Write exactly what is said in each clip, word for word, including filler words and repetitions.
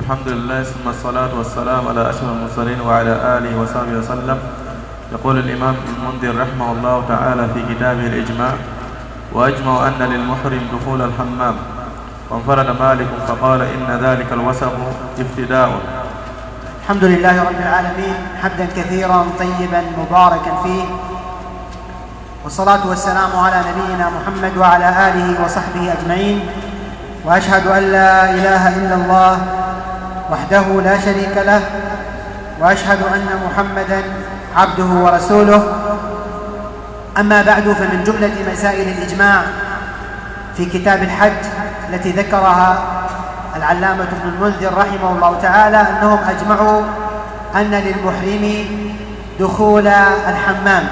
الحمد لله ثم الصلاة والسلام على أشرف المرسلين وعلى آله وصحبه وسلم. يقول الإمام المنذر رحمه الله تعالى في كتابه الإجماع: وأجمع أن للمحرم دخول الحمام، وانفرد مالك فقال إن ذلك الوسخ ابتداء. الحمد لله رب العالمين، حمدا كثيرا طيبا مباركا فيه، والصلاة والسلام على نبينا محمد وعلى آله وصحبه أجمعين. وأشهد أن لا إله إلا الله وحده لا شريك له، وأشهد أن محمدا عبده ورسوله. أما بعد، فمن جملة مسائل الإجماع في كتاب الحج التي ذكرها العلامة ابن المنذر رحمه الله تعالى أنهم أجمعوا أن للمحرم دخول الحمام.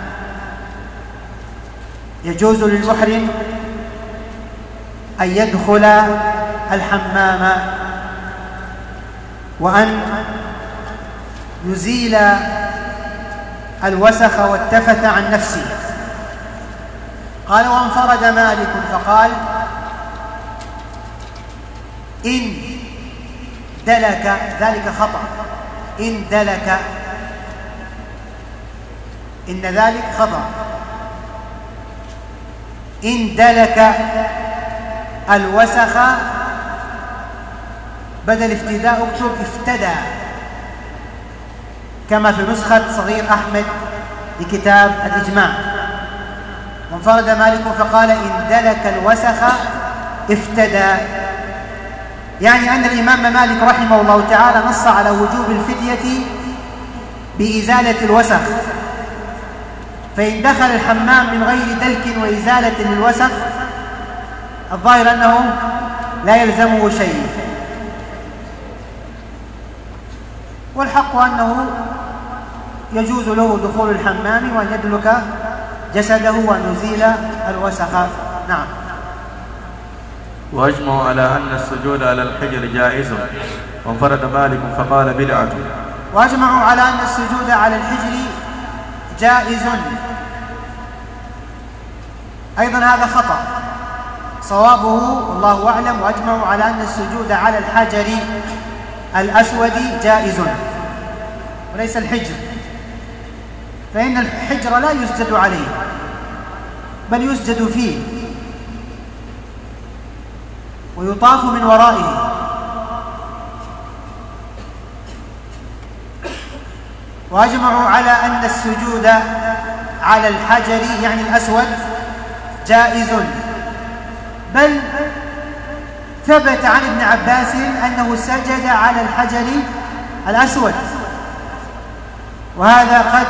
يجوز للمحرم أن يدخل الحمام وأن يزيل الوسخ والتفث عن نفسه. قال: وانفرد مالك فقال: إن دلك، ذلك خطأ، إن دلك، إن ذلك خطأ، إن دلك الوسخ بدل افتداء اكتب افتدى، كما في نسخة صغير أحمد لكتاب الإجماع. وانفرد مالك فقال: إن دلك الوسخ افتدى، يعني أن الإمام مالك رحمه الله تعالى نص على وجوب الفدية بإزالة الوسخ، فإن دخل الحمام من غير دلك وإزالة للوسخ الظاهر أنه لا يلزمه شيء، والحق أنه يجوز له دخول الحمام وأن يدلك جسده وأن يزيل الوسخ. نعم. وأجمعوا على أن السجود على الحجر جائز، وانفرد مالك فقال بدعة. وأجمعوا على أن السجود على الحجر جائز، أيضا هذا خطأ، صوابه والله أعلم. وأجمعوا على أن السجود على الحجر الأسود جائز وليس الحجر، فإن الحجر لا يسجد عليه بل يسجد فيه ويطاف من ورائه. وأجمعوا على أن السجود على الحجر يعني الأسود جائز، بل ثبت عن ابن عباس أنه سجد على الحجر الأسود، وهذا قد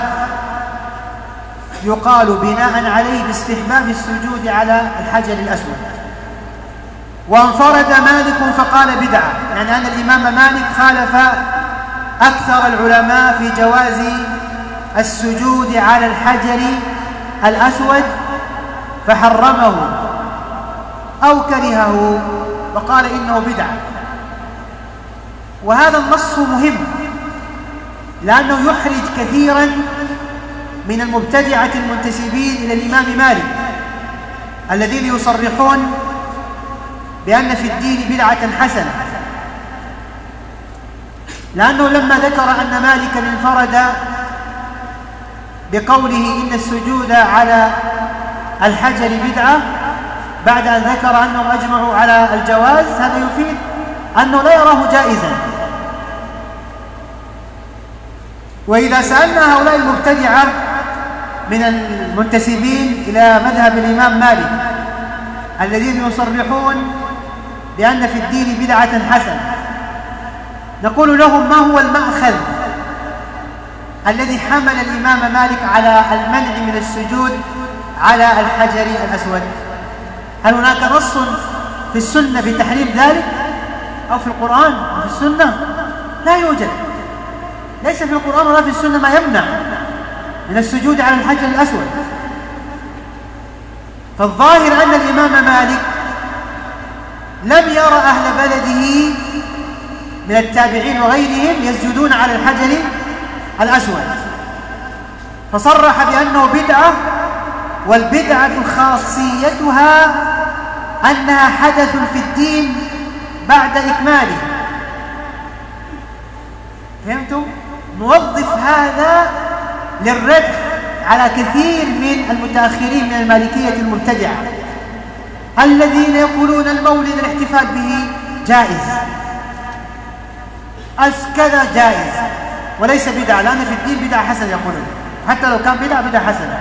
يقال بناء عليه باستحباب السجود على الحجر الأسود. وانفرد مالك فقال بدعة، يعني أن الإمام مالك خالف أكثر العلماء في جواز السجود على الحجر الأسود فحرمه أو كرهه وقال إنه بدعة. وهذا النص مهم لأنه يحرج كثيرا من المبتدعة المنتسبين إلى الإمام مالك الذين يصرحون بأن في الدين بدعة حسنة، لأنه لما ذكر أن مالكا انفرد بقوله إن السجود على الحجر بدعة بعد أن ذكر أنهم أجمعوا على الجواز، هذا يفيد أنه لا يراه جائزا. وإذا سألنا هؤلاء المبتدعة من المنتسبين إلى مذهب الإمام مالك الذين يصرحون بأن في الدين بدعة حسنة، نقول لهم: ما هو المأخذ الذي حمل الإمام مالك على المنع من السجود على الحجر الأسود؟ هل هناك نص في السنة بتحريم ذلك أو في القرآن أو في السنة؟ لا يوجد، ليس في القرآن ولا في السنة ما يمنع من السجود على الحجر الأسود. فالظاهر أن الإمام مالك لم يرى أهل بلده من التابعين وغيرهم يسجدون على الحجر الأسود، فصرح بأنه بدعة، والبدعة خاصيتها أنها حدث في الدين بعد إكماله، فهمتوا؟ نوظف هذا للرد على كثير من المتأخرين من المالكية المبتدعة الذين يقولون المولد الاحتفال به جائز، كذا جائز وليس بدعة، لأن في الدين بدعة حسنة يقولون، حتى لو كان بدعة بدعة حسنة.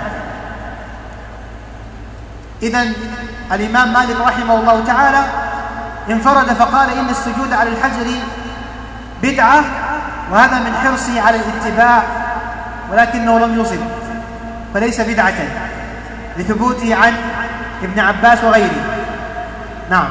إذن الإمام مالك رحمه الله تعالى انفرد فقال إن السجود على الحجر بدعة، وهذا من حرصه على الاتباع، ولكنه لم يصب فليس بدعة لثبوته عن ابن عباس وغيره. نعم.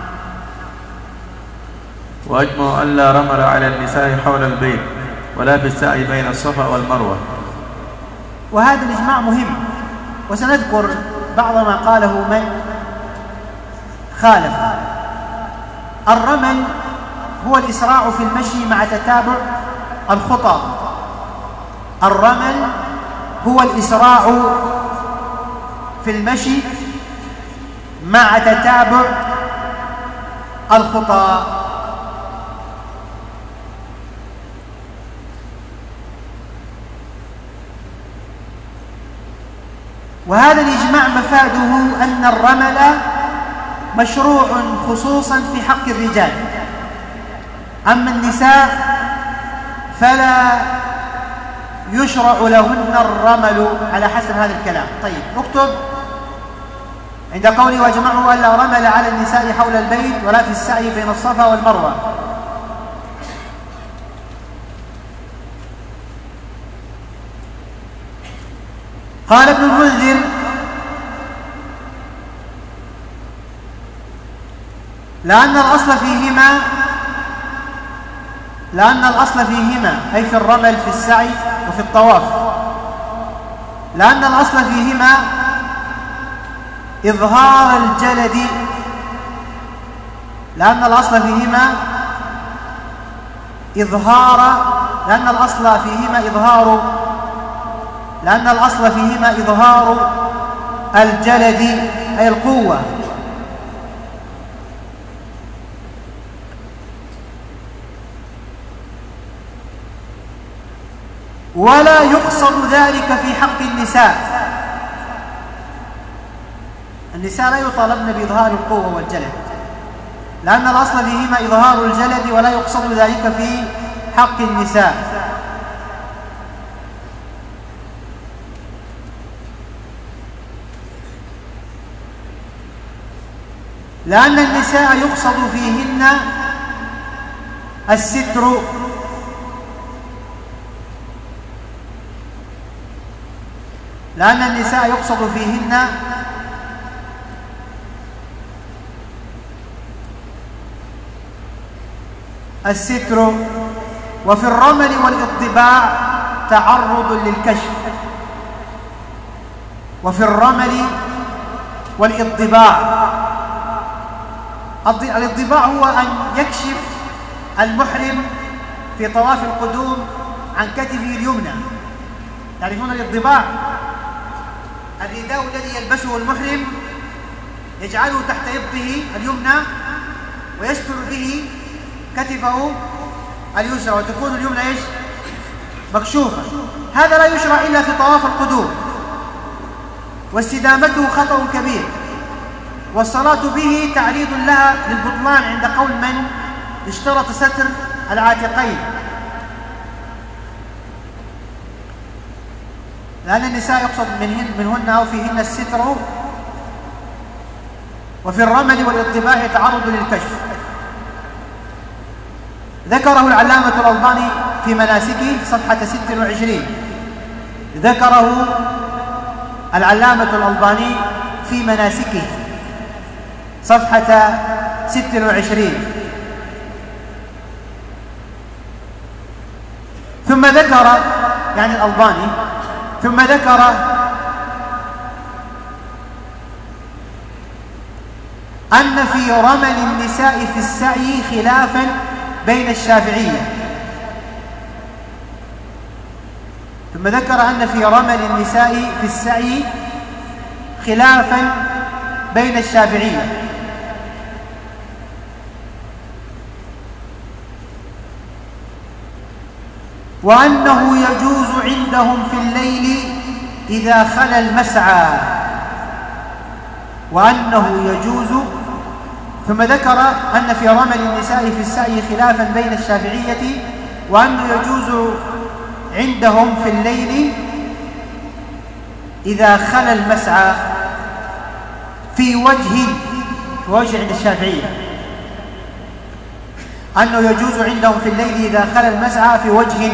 وأجمعوا أن لا رمل على النساء حول البيت ولا في السعي بين الصفا والمروة. وهذا الإجماع مهم، وسنذكر بعض ما قاله من خالف. الرمل هو الإسراع في المشي مع تتابع الخطى. الرمل هو الإسراع في المشي مع تتابع الخطى. وهذا الإجماع مفاده أن الرمل مشروع خصوصا في حق الرجال، أما النساء فلا يشرع لهن الرمل على حسب هذا الكلام. طيب اكتب عند قوله واجمعوا أن لا رمل على النساء حول البيت ولا في السعي بين الصفا والمروة. قال ابن المنذر لأن الأصل فيهما لأن الأصل فيهما أي في الرمل في السعي وفي الطواف، لأن الأصل فيهما إظهار الجلد لأن الأصل فيهما إظهار لأن الأصل فيهما إظهار لأن الأصل فيهما إظهار الجلد أي القوة، ولا يقصد ذلك في حق النساء. النساء لا يطالبن بإظهار القوة والجلد، لأن الأصل فيهما إظهار الجلد ولا يقصد ذلك في حق النساء. لأن النساء يقصد فيهن الستر لأن النساء يقصد فيهن الستر وفي الرمل والإطباع تعرض للكشف. وفي الرمل والإطباع الإطباع هو أن يكشف المحرم في طواف القدوم عن كتفه اليمنى. تعرفون الإطباع؟ الرداء الذي يلبسه المحرم يجعله تحت إبطه اليمنى ويستر به كتفه اليسرى وتكون اليمنى ايش؟ مكشوفة. هذا لا يشرع إلا في طواف القدوم، واستدامته خطأ كبير، والصلاة به تعريض لها للبطلان عند قول من اشترط ستر العاتقين، لأن النساء يقصد منهن, منهن أو فيهن الستر. وفي الرمل والإطباع تعرض للكشف. ذكره العلامة الألباني في مناسكه صفحة ستة وعشرين. ذكره العلامة الألباني في مناسكه صفحة ستة وعشرين. ثم ذكر يعني الألباني ثم ذكر أن في رمل النساء في السعي خلافا بين الشافعية. ثم ذكر أن في رمل النساء في السعي خلافا بين الشافعية. وأنه يجوز عندهم في الليل إذا خلا المسعى، وأنه يجوز. ثم ذكر أن في رمل النساء في السعي خلافا بين الشافعية، وأنه يجوز عندهم في الليل إذا خلا المسعى في وجه في وجه عند الشافعية، أنه يجوز عندهم في الليل إذا خلا المسعى في وجه،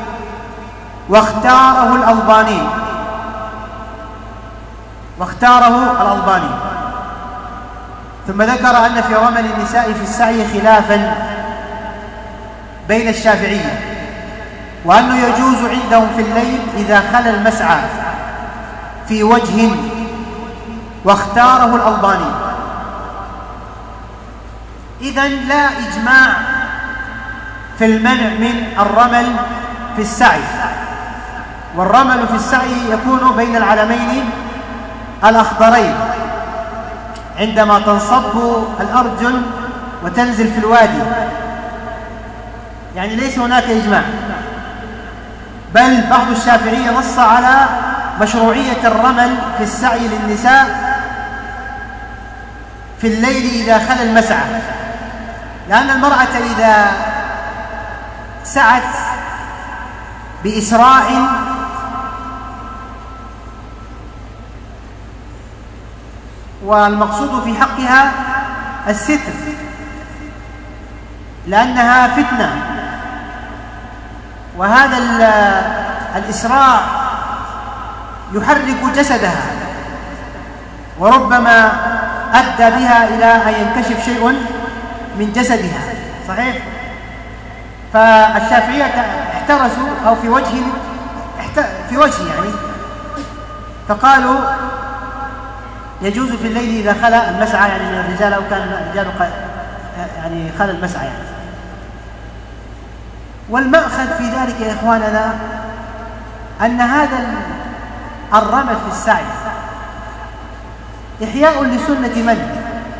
واختاره الألباني واختاره الألباني ثم ذكر أن في رمل النساء في السعي خلافا بين الشافعية، وأنه يجوز عندهم في الليل إذا خلا المسعى في وجه، واختاره الألباني. إذن لا إجماع في المنع من الرمل في السعي، والرمل في السعي يكون بين العلمين الأخضرين عندما تنصب الأرجل وتنزل في الوادي، يعني ليس هناك إجماع، بل بعض الشافعية نص على مشروعية الرمل في السعي للنساء في الليل إذا خلا المسعى، لأن المرأة إذا سعت بإسراع والمقصود في حقها الستر، لأنها فتنة، وهذا الإسراع يحرك جسدها، وربما أدى بها إلى أن ينكشف شيء من جسدها. صحيح؟ فالشافعية احترسوا أو في وجه في وجه يعني، فقالوا يجوز في الليل إذا خلا المسعى، يعني من الرجال أو كان الرجال يعني خلا المسعى يعني. والمأخذ في ذلك يا إخواننا أن هذا الرمل في السعي إحياء لسنة من؟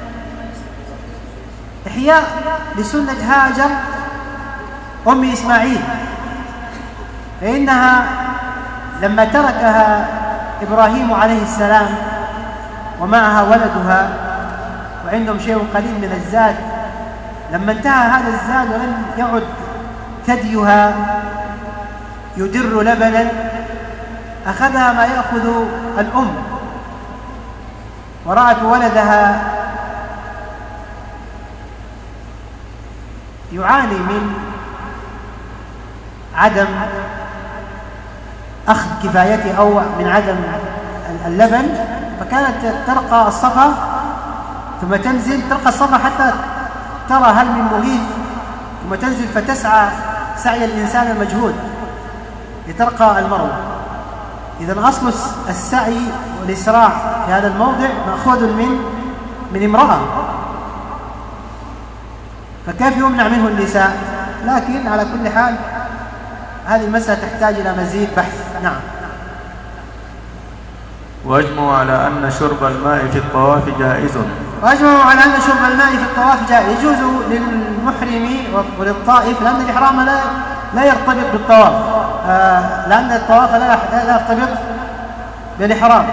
إحياء لسنة هاجر أم إسماعيل، فإنها لما تركها إبراهيم عليه السلام ومعها ولدها وعندهم شيء قليل من الزاد، لما انتهى هذا الزاد ولم يعد ثديها يدر لبنا، أخذها ما يأخذ الأم، ورأت ولدها يعاني من عدم أخذ كفايته أو من عدم اللبن، فكانت ترقى الصفا ثم تنزل، ترقى الصفا حتى ترى هل من مغيث، ثم تنزل فتسعى سعي الإنسان المجهود لترقى المروة. إذن أصل السعي والإسراع في هذا الموضع مأخوذ من من امرأة، فكيف يمنع منه النساء؟ لكن على كل حال هذه المسألة تحتاج إلى مزيد بحث. نعم. وأجمعوا على أن شرب الماء في الطواف جائز. وأجمعوا على أن شرب الماء في الطواف جائز، يجوز للمحرم وللطائف، لأن الإحرام لا لا يرتبط بالطواف، آه لأن الطواف لا لا يرتبط بالإحرام.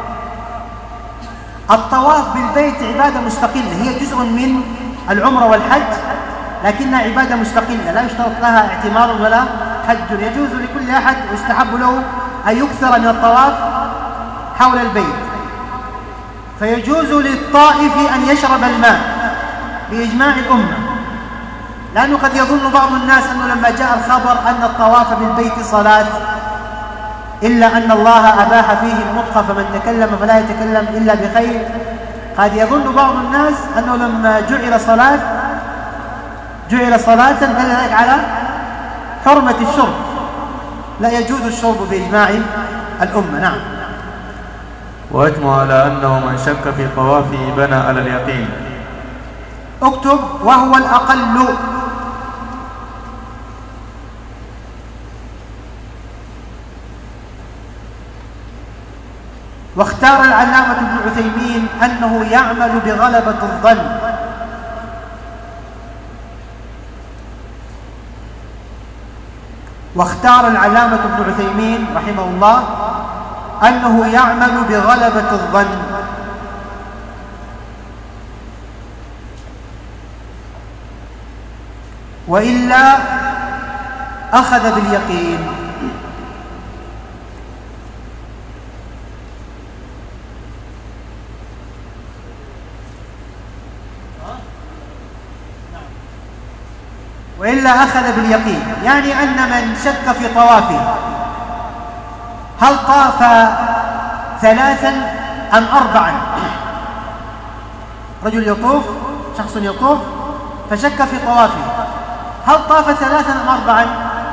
الطواف بالبيت عبادة مستقلة، هي جزء من العمرة والحج، لكنها عبادة مستقلة لا يشترط لها اعتمار ولا حج. يجوز لكل أحد ويستحب له أن يكثر من الطواف حول البيت، فيجوز للطائف أن يشرب الماء بإجماع الأمة، لأنه قد يظن بعض الناس أنه لما جاء الخبر أن الطواف بالبيت صلاة، إلا أن الله أباح فيه النطق فمن تكلم فلا يتكلم إلا بخير، قد يظن بعض الناس أنه لما جعل صلاة جعل صلاة دل ذلك على حرمة الشرب، لا يجوز الشرب بإجماع الأمة. نعم. وأجمع على أنه من شك في طوافه بنى على اليقين. اكتب وهو الأقل. واختار العلامة ابن عثيمين أنه يعمل بغلبة الظن، واختار العلامة ابن عثيمين رحمه الله أنه يعمل بغلبة الظن، وإلا أخذ باليقين. وإلا أخذ باليقين، يعني أن من شك في طوافه هل طاف ثلاثا أم أربعا، رجل يطوف، شخص يطوف فشك في طوافه هل طاف ثلاثا أم أربعا،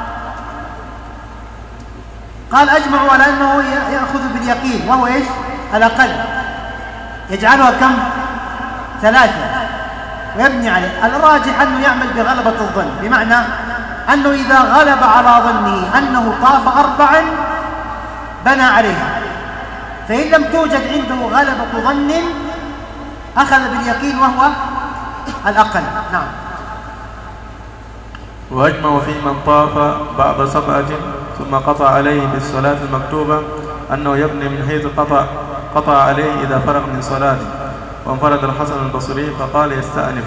قال أجمعوا على أنه يأخذ باليقين، وهو إيش؟ الأقل، يجعلها كم؟ ثلاثة، ويبني عليه. الراجح أنه يعمل بغلبة الظن، بمعنى أنه إذا غلب على ظنه أنه طاف أربعا بنى عليها، فإن لم توجد عنده غلبة ظن أخذ باليقين وهو الأقل. نعم. وأجمع في من طاف بعد سبعة ثم قطع عليه بالصلاة المكتوبة أنه يبني من حيث قطع قطع عليه إذا فرغ من صلاته. وانفرد الحسن البصري فقال يستأنف.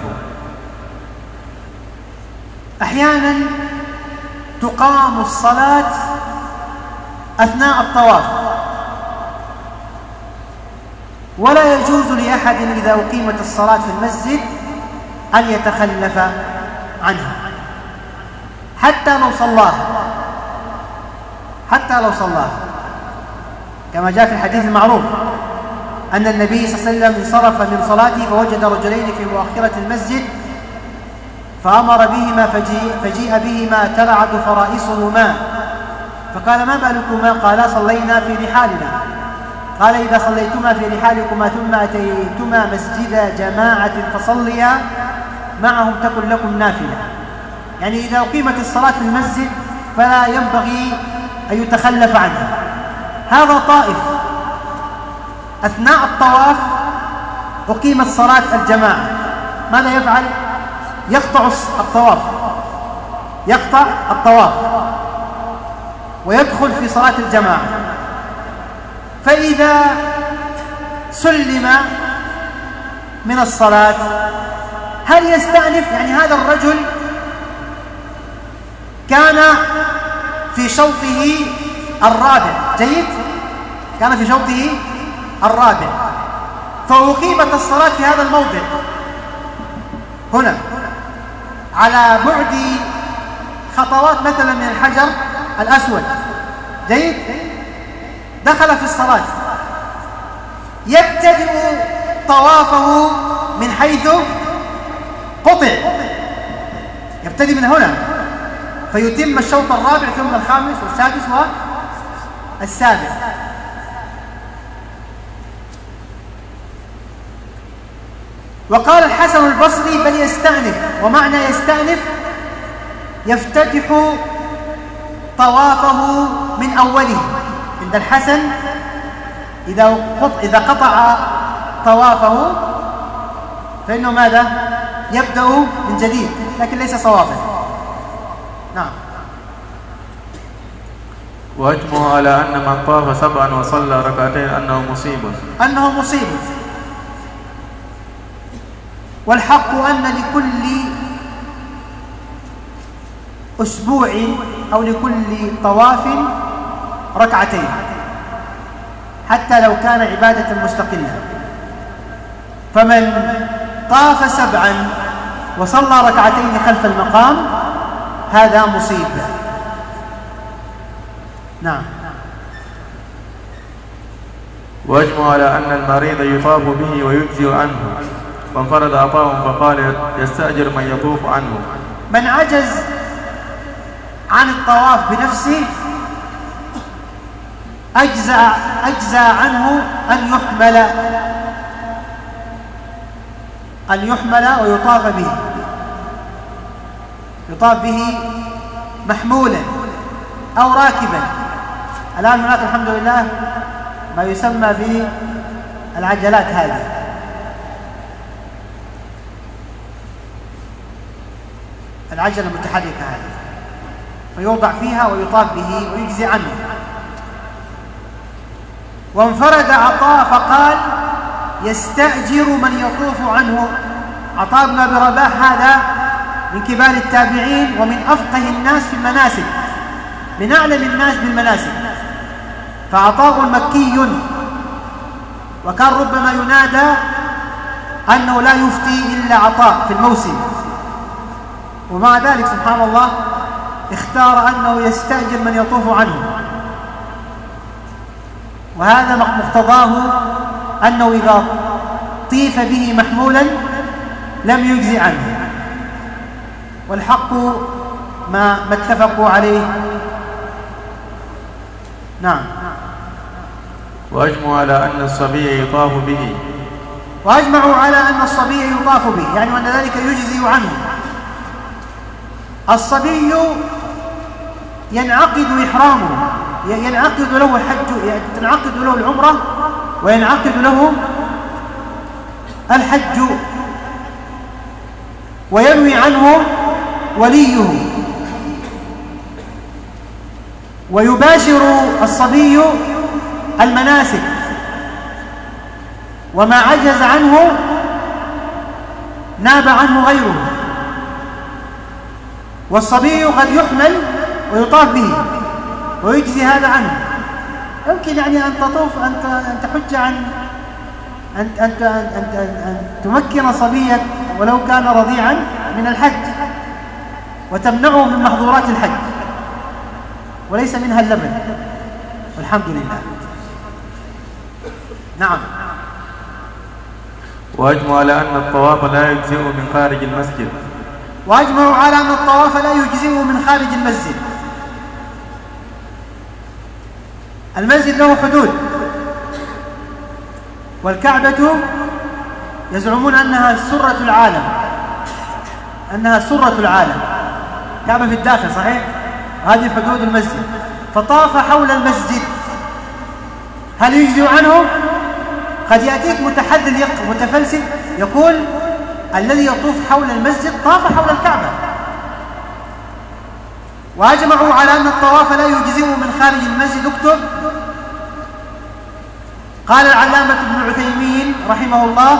أحيانا تقام الصلاة أثناء الطواف، ولا يجوز لأحد إذا أقيمت الصلاة في المسجد أن يتخلف عنها حتى لو صلاها، حتى لو صلاها، كما جاء في الحديث المعروف أن النبي صلى الله عليه وسلم انصرف من صلاته فوجد رجلين في مؤخرة المسجد فأمر بهما فجيء, فجيء بهما ترعد فرائصهما، فقال ما بالكما؟ قالا صلينا في رحالنا. قال إذا صليتما في رحالكما ثم أتيتما مسجد جماعة فصليا معهم تكن لكم نافلة، يعني إذا أقيمت الصلاة في المسجد فلا ينبغي أن يتخلف عنها. هذا طائف أثناء الطواف أقيمت صلاة الجماعة، ماذا يفعل؟ يقطع الطواف، يقطع الطواف ويدخل في صلاة الجماعة. فإذا سلم من الصلاة هل يستأنف؟ يعني هذا الرجل كان في شوطه الرابع، جيد، كان في شوطه الرابع فأقيمت الصلاة في هذا الموضع هنا على بعد خطوات مثلا من الحجر الأسود، جيد، دخل في الصلاة، يبتدئ طوافه من حيث قطع، يبتدئ من هنا فيتم الشوط الرابع ثم الخامس والسادس والسابع. وقال الحسن البصري بل يستأنف، ومعنى يستأنف يفتتح طوافه من أوله. عند الحسن إذا إذا قطع طوافه فإنه ماذا؟ يبدأ من جديد، لكن ليس صوابا. نعم. وأجمع على أن من طاف سبعا وصلى ركعتين أنه مصيب أنه مصيب والحق أن لكل أسبوع أو لكل طواف ركعتين حتى لو كان عبادة مستقلة. فمن طاف سبعا وصلى ركعتين خلف المقام هذا مصيب. نعم. وأجمع على أن المريض يطاف به ويجزي عنه. وانفرد عطاء فقال يستأجر من يطوف عنه. من عجز عن الطواف بنفسه أجزى, أجزى عنه أن يحمل أن يحمل ويطاف به، يطاف به محمولا أو راكبا. الآن هناك الحمد لله ما يسمى بالعجلات هذه، العجلة المتحركة هذه، فيوضع فيها ويطاف به ويجزي عنه. وانفرد عطاء فقال يستأجر من يطوف عنه. عطاء بن أبي رباح هذا من كبار التابعين ومن أفقه الناس في المناسك، من أعلم الناس بالمناسك، فعطاء مكي، وكان ربما ينادى أنه لا يفتي إلا عطاء في الموسم، ومع ذلك سبحان الله اختار أنه يستأجر من يطوف عنه، وهذا مقتضاه أنه إذا طيف به محمولا لم يجزي عنه، والحق ما ما اتفقوا عليه. نعم. وأجمعوا على أن الصبي يطاف به وأجمعوا على أن الصبي يطاف به، يعني وأن ذلك يجزي عنه. الصبي ينعقد إحرامه، ينعقد له الحج، تنعقد له العمرة وينعقد له الحج، وينوي عنه وليه، ويباشر الصبي المناسك، وما عجز عنه ناب عنه غيره. والصبي قد يحمل ويطاف به ويجزي هذا عنه. يمكن يعني أن تطوف أن أن تحج عن أن أن أن أن تمكن صبيك ولو كان رضيعا من الحج، وتمنعه من محظورات الحج، وليس منها اللبن، والحمد لله. نعم. وأجمعوا على أن الطواف لا يجزئ من خارج المسجد وأجمعوا على أن الطواف لا يجزئ من خارج المسجد. المسجد له حدود، والكعبة يزعمون أنها سرة العالم، أنها سرة العالم، كعبة في الداخل صحيح، هذه حدود المسجد. فطاف حول المسجد، هل يجزئ عنه؟ قد يأتيك متحلل متفلسف يقول الذي يطوف حول المسجد طاف حول الكعبة. وأجمعوا على أن الطواف لا يجزئ من خارج المسجد. اكتب. قال العلامة ابن عثيمين رحمه الله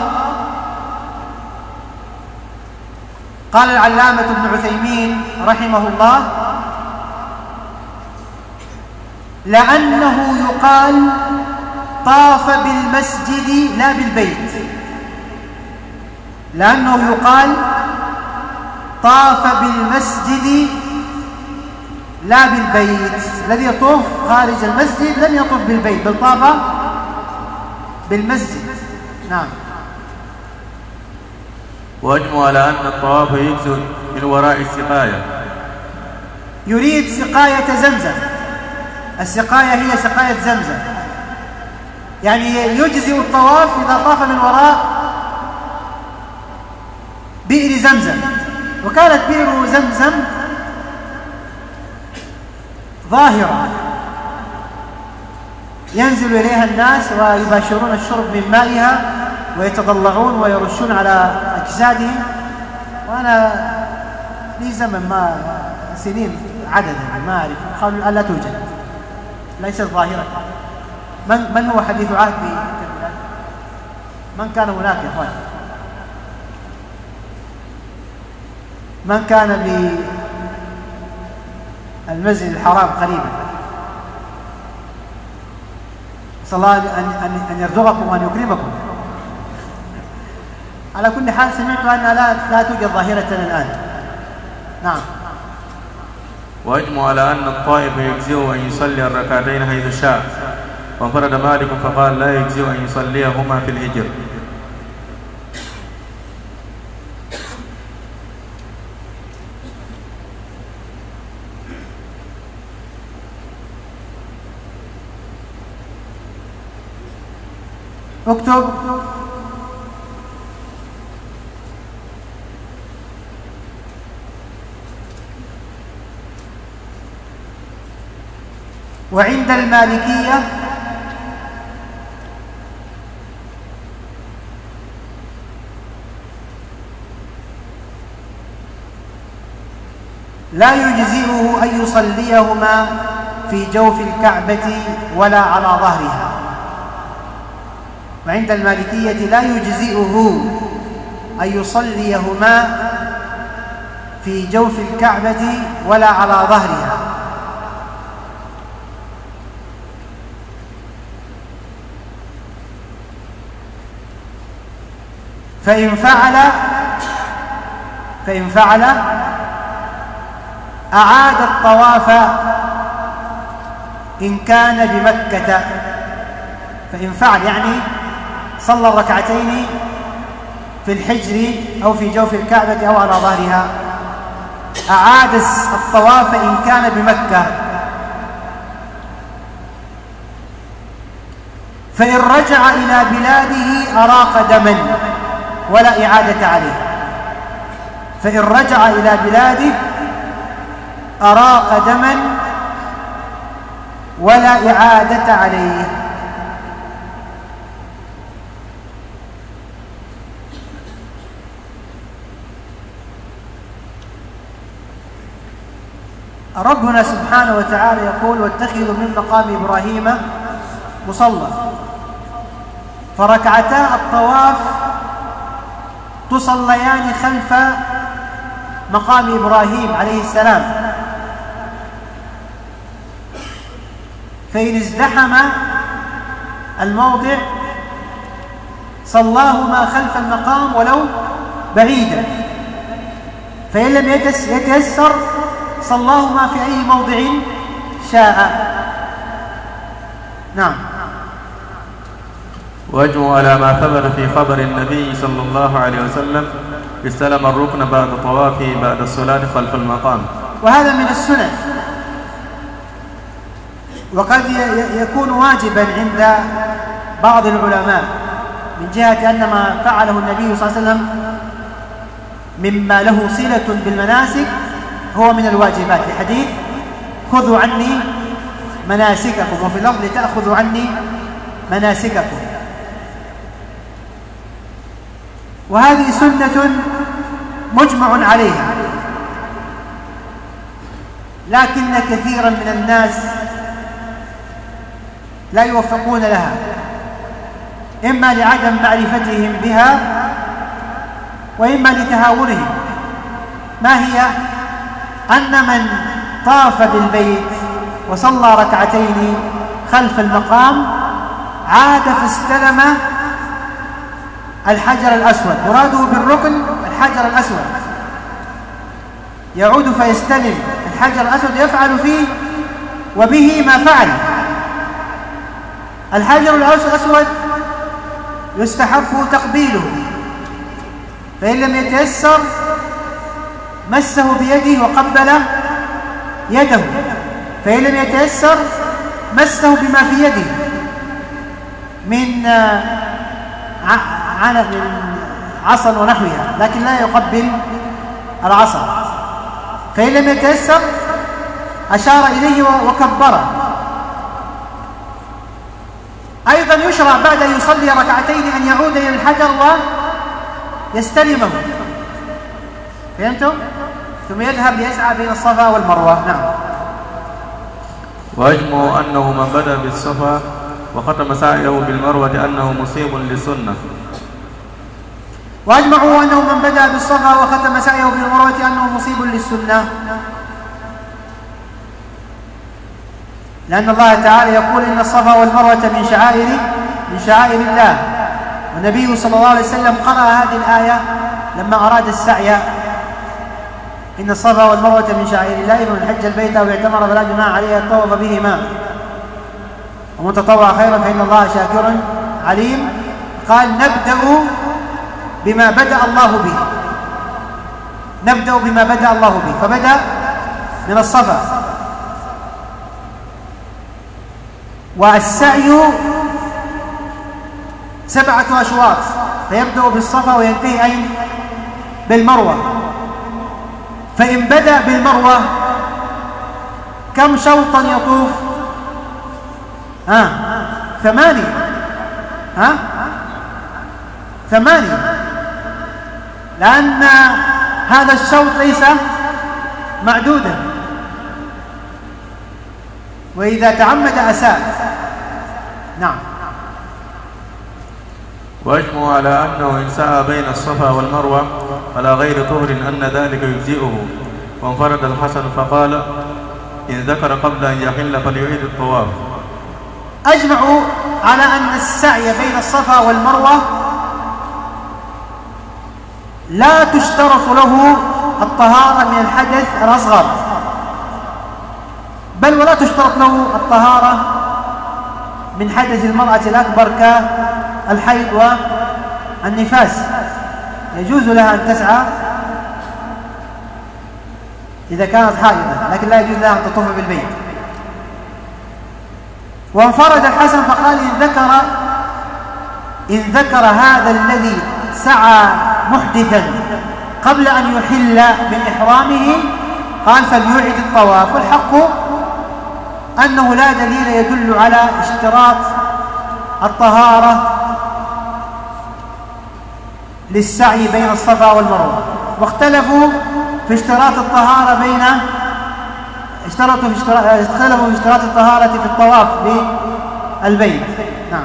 قال العلامة ابن عثيمين رحمه الله لأنه يقال طاف بالمسجد لا بالبيت، لأنه يقال طاف بالمسجد لا بالبيت. الذي يطوف خارج المسجد لم يطوف بالبيت، بل طاف بالمسجد. نعم. وأجمعوا على أن الطواف يجزئ من وراء السقاية. يريد سقاية زمزم. السقاية هي سقاية زمزم، يعني يجزئ الطواف إذا طاف من وراء بئر زمزم. وكانت بئر زمزم ظاهرة ينزل إليها الناس ويباشرون الشرب من مائها ويتضلعون ويرشون على أجسادهم. وأنا لي زمن ما سنين عددا ما أعرف، قالوا الآن لا توجد، ليست ظاهرة. من من هو حديث عهد بالبلاد؟ من كان هناك يا اخوان؟ من كان بالمسجد الحرام قريبا؟ صلى الله ان ان يرزقكم وان يكرمكم. على كل حال سمعت انها لا لا توجد ظاهرة الان. نعم. وأجمعوا على أن الطائف يجزئ أن يصلي الركعتين حيث شاء، وانفرد مالك فقال لا يجزئ أن يصليهما في الهجر. اكتب. وعند المالكية لا يجزئه أن يصليهما في جوف الكعبة ولا على ظهرها. وعند المالكية لا يجزئه أن يصليهما في جوف الكعبة ولا على ظهرها. فإن فعل فإن فعل أعاد الطواف إن كان بمكة. فإن فعل يعني صلى الركعتين في الحجر أو في جوف الكعبة أو على ظهرها، أعاد الطواف إن كان بمكة. فإن رجع إلى بلاده أراق دما ولا إعادة عليه. فإن رجع إلى بلاده أراق دما ولا إعادة عليه. ربنا سبحانه وتعالى يقول: واتخذوا من مقام إبراهيم مصلى. فركعتا الطواف تصليان خلف مقام إبراهيم عليه السلام. فإن ازدحم الموضع صلاهما خلف المقام ولو بعيدا، فإن لم يتيسر صلاهما في أي موضع شاء. نعم. واجمع على ما ثبت في خبر النبي صلى الله عليه وسلم: استلم الركن بعد طوافه بعد الصلاة خلف المقام. وهذا من السنن، وقد يكون واجبا عند بعض العلماء من جهة أن ما فعله النبي صلى الله عليه وسلم مما له صلة بالمناسك هو من الواجبات، لحديث: خذوا عني مناسككم، وفي اللفظ: لتأخذوا عني مناسككم. وهذه سنة مجمع عليها، لكن كثيرا من الناس لا يوفقون لها، إما لعدم معرفتهم بها وإما لتهاونهم. ما هي؟ أن من طاف بالبيت وصلى ركعتين خلف المقام عاد فاستلم الحجر الأسود. مراده بالركن الحجر الأسود، يعود فيستلم الحجر الأسود يفعل فيه وبه ما فعل. الحجر الأسود يستحب تقبيله، فإن لم يتيسر مسه بيده وقبل يده، فإن لم يتيسر مسه بما في يده من عنب عصا ونحوها، لكن لا يقبل العصا. فإن لم يتيسر أشار إليه وكبره. أيضا يشرع بعد أن يصلي ركعتين أن يعود إلى الحجر ويستلمه، فهمتم؟ ثم يذهب ليسعى بين الصفا والمروة. نعم. وأجمعوا أنه من بدأ بالصفا وختم سعيه بالمروة أنه مصيب للسنة. وأجمعوا أنه من بدأ بالصفا وختم سعيه بالمروة أنه مصيب للسنة، لأن الله تعالى يقول: إن الصفا والمروة من شعائر من شعائر الله. والنبي صلى الله عليه وسلم قرأ هذه الآية لما أراد السعي: إن الصفا والمروة من شعائر الله، فمن حج البيت أو اعتمر فلا جناح عليه أن يطوف بهما، ومن تطوع خيرا فإن الله شاكر عليم. قال: نبدأ بما بدأ الله به، نبدأ بما بدأ الله به، فبدأ من الصفا. والسعي سبعة أشواط، فيبدأ بالصفا وينتهي أين؟ بالمروة. فإن بدأ بالمروة كم شوطا يطوف؟ ها ثمانية ها ثمانية لأن هذا الشوط ليس معدودا، وإذا تعمد أساء. نعم. وأجمعوا على أنه إن سعى بين الصفا والمروة على غير طهر أن ذلك يجزئه. وانفرد الحسن فقال إن ذكر قبل أن يحل فليعيد الطواف. أجمعوا على أن السعي بين الصفا والمروة لا تشترط له الطهارة من الحدث الأصغر، بل ولا تشترط له الطهارة من حدث المرأة الأكبر كالحيض والنفاس. يجوز لها أن تسعى إذا كانت حائضة، لكن لا يجوز لها أن تطوف بالبيت. وانفرد الحسن فقال إن ذكر إن ذكر هذا الذي سعى محدثا قبل أن يحل من إحرامه قال فليعد الطواف. والحق أنه لا دليل يدل على اشتراط الطهارة للسعي بين الصفا والمروة، واختلفوا في اشتراط الطهارة بين اشترطوا في اشتراط اختلفوا في اشتراط الطهارة في الطواف بالبيت. نعم.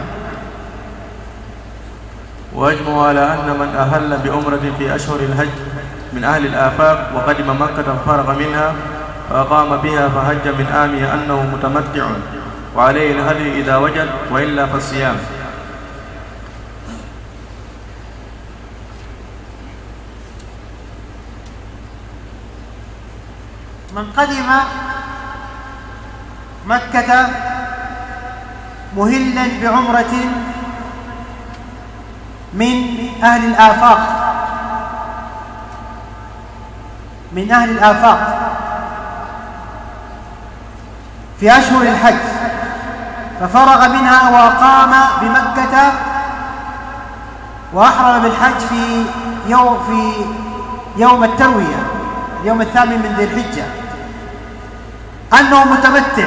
وأجمعوا على أن من أهل بأمرة في أشهر الحج من أهل الآفاق وقدم مكة ففرغ منها فأقام بها فحج من آمه أنه متمتع وعليه الهدي إذا وجد، وإلا فالصيام. من قدم مكة مهلا بعمرة من أهل الآفاق من أهل الآفاق في أشهر الحج ففرغ منها وأقام بمكة وأحرم بالحج في يوم في يوم التروية اليوم الثامن من ذي الحجة أنه متمتع،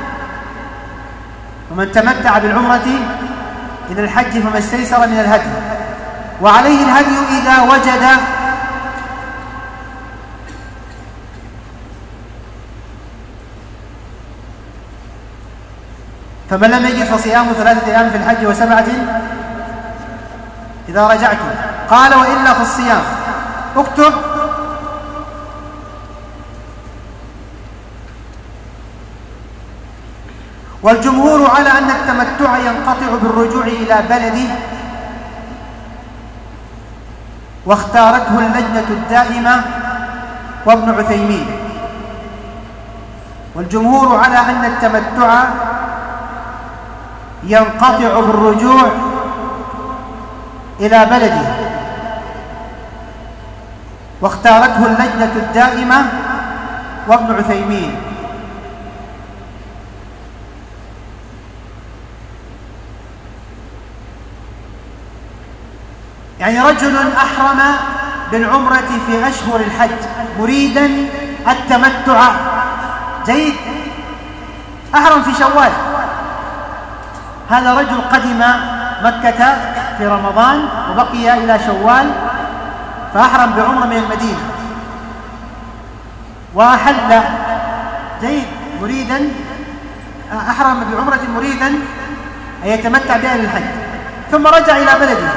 ومن تمتع بالعمرة إلى الحج فما استيسر من الهدي، وعليه الهدي إذا وجد فمن لم يجد فصيام ثلاثة أيام في الحج وسبعة إذا رجعتم. قال وإلا في الصيام. اكتب والجمهور على أن التمتع ينقطع بالرجوع إلى بلده، واختارته اللجنة الدائمة وابن عثيمين. والجمهور على أن التمتع ينقطع بالرجوع إلى بلده، واختارته اللجنة الدائمة وابن عثيمين. يعني رجل أحرم بالعمرة في أشهر الحج مريدا التمتع، جيد، أحرم في شوال. هذا رجل قدم مكة في رمضان وبقي إلى شوال فأحرم بعمرة من المدينة وأحل، جيد، مريدا أحرم بعمرة مريدا أن يتمتع بها للحج، ثم رجع إلى بلده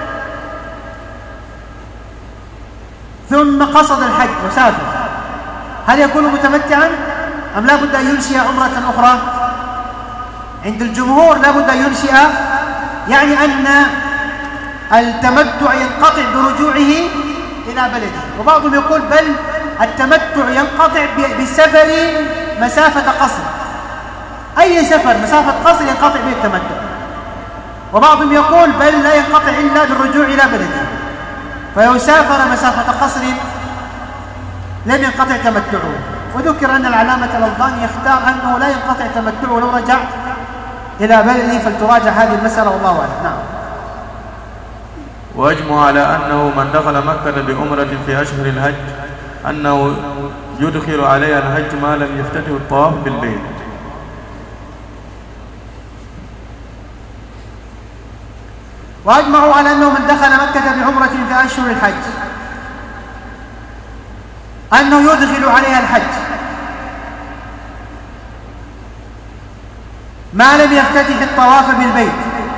ثم قصد الحج وسافر. هل يكون متمتعا أم لا بد أن ينشئ عمرة أخرى؟ عند الجمهور لا بد أن ينشئ، يعني أن التمتع ينقطع برجوعه إلى بلده. وبعضهم يقول بل التمتع ينقطع بالسفر مسافة قصر، أي سفر مسافة قصر ينقطع به التمتع. وبعضهم يقول بل لا ينقطع إلا بالرجوع إلى بلده، فلو سافر مسافة قصر لم ينقطع تمتعه. وذكر أن العلامة الألباني يختار أنه لا ينقطع تمتعه لو رجع إلى بلده، فلتراجع هذه المسألة والله أعلم. نعم. وأجمع على أنه من دخل مكة بأمرة في أشهر الحج أنه يدخل عليها الحج ما لم يفتتح الطواف بالبيت. وأجمعوا على أنه من دخل مكة بعمرة في أشهر الحج أنه يدخل عليها الحج ما لم يفتتح الطواف بالبيت،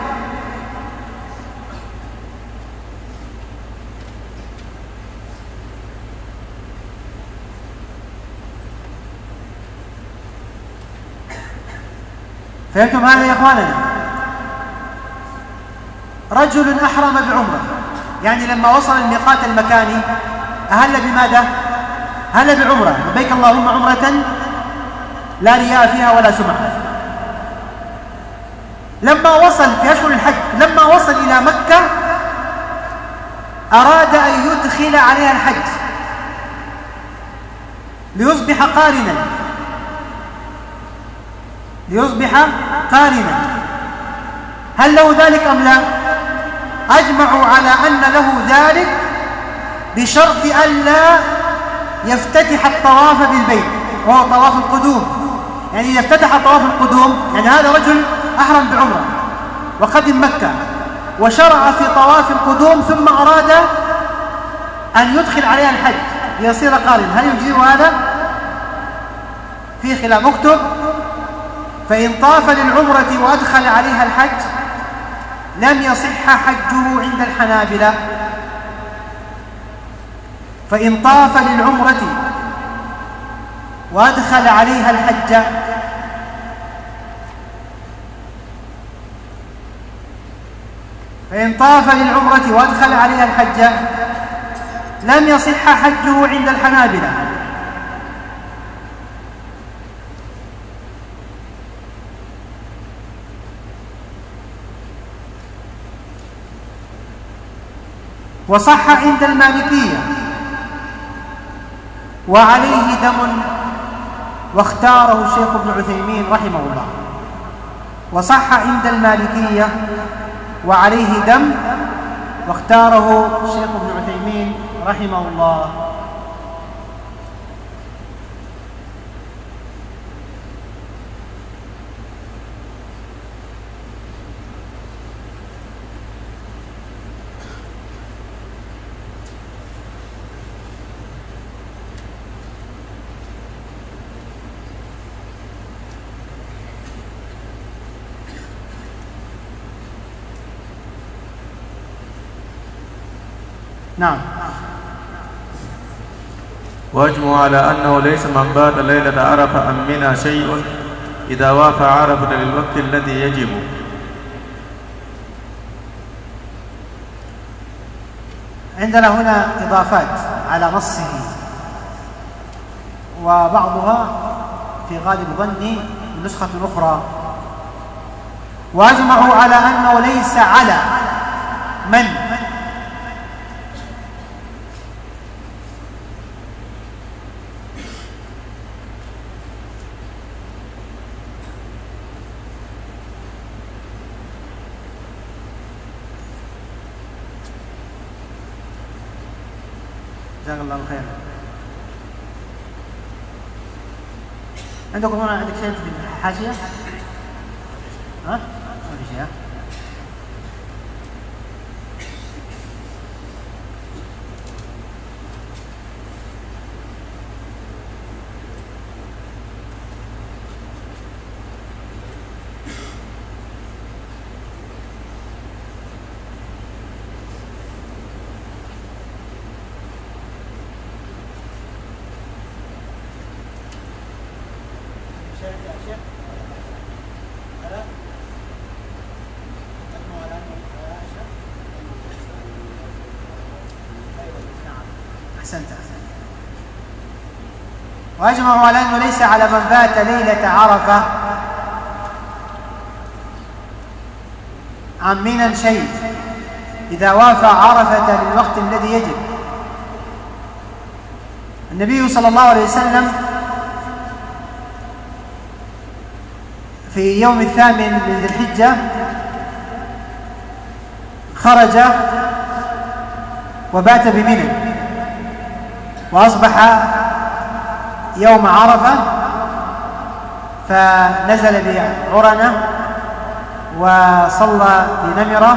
فهمتم هذا يا إخواننا؟ رجل أحرم بعمرة، يعني لما وصل الميقات المكاني أهل بماذا؟ أهل بعمرة، لبيك اللهم عمرة لا رياء فيها ولا سمعة. لما وصل في أشهر الحج، لما وصل إلى مكة أراد أن يدخل عليها الحج ليصبح قارنا، ليصبح قارنا. هل له ذلك أم لا؟ أجمعوا على أن له ذلك بشرط ألا يفتتح الطواف بالبيت وهو طواف القدوم. يعني إذا افتتح طواف القدوم، يعني هذا رجل أحرم بعمرة وقدم مكة وشرع في طواف القدوم ثم أراد أن يدخل عليها الحج ليصير قارن، هل يجزئ هذا؟ في خلاف. اكتب: فإن طاف للعمرة وأدخل عليها الحج لم يصح حجه عند الحنابلة. فإن طاف للعمرة وأدخل عليها الحج فإن طاف للعمرة وأدخل عليها الحج لم يصح حجه عند الحنابلة. وصح عند المالكية وعليه دم، واختاره الشيخ ابن عثيمين رحمه الله. وصح عند المالكية وعليه دم، واختاره الشيخ ابن عثيمين رحمه الله. نعم. واجمع على أنه ليس من بات ليلة عرفة أم منها شيء إذا وافى عرفة للوقت الذي يجب. عندنا هنا إضافات على نصه وبعضها في غالب ظني نسخة أخرى. واجمعوا على أنه ليس على من جزاك الله الخير. عندكم هنا عندك شيء في الحاشية؟ ها؟ ما في شيء. أحسنت. وأجمعوا على أنه ليس على من بات ليلة عرفة عن منى شيء إذا وافى عرفة للوقت الذي يجب. النبي صلى الله عليه وسلم في يوم الثامن من ذي الحجة خرج وبات بمنى، وأصبح يوم عرفة فنزل بعرنة وصلى بنمرة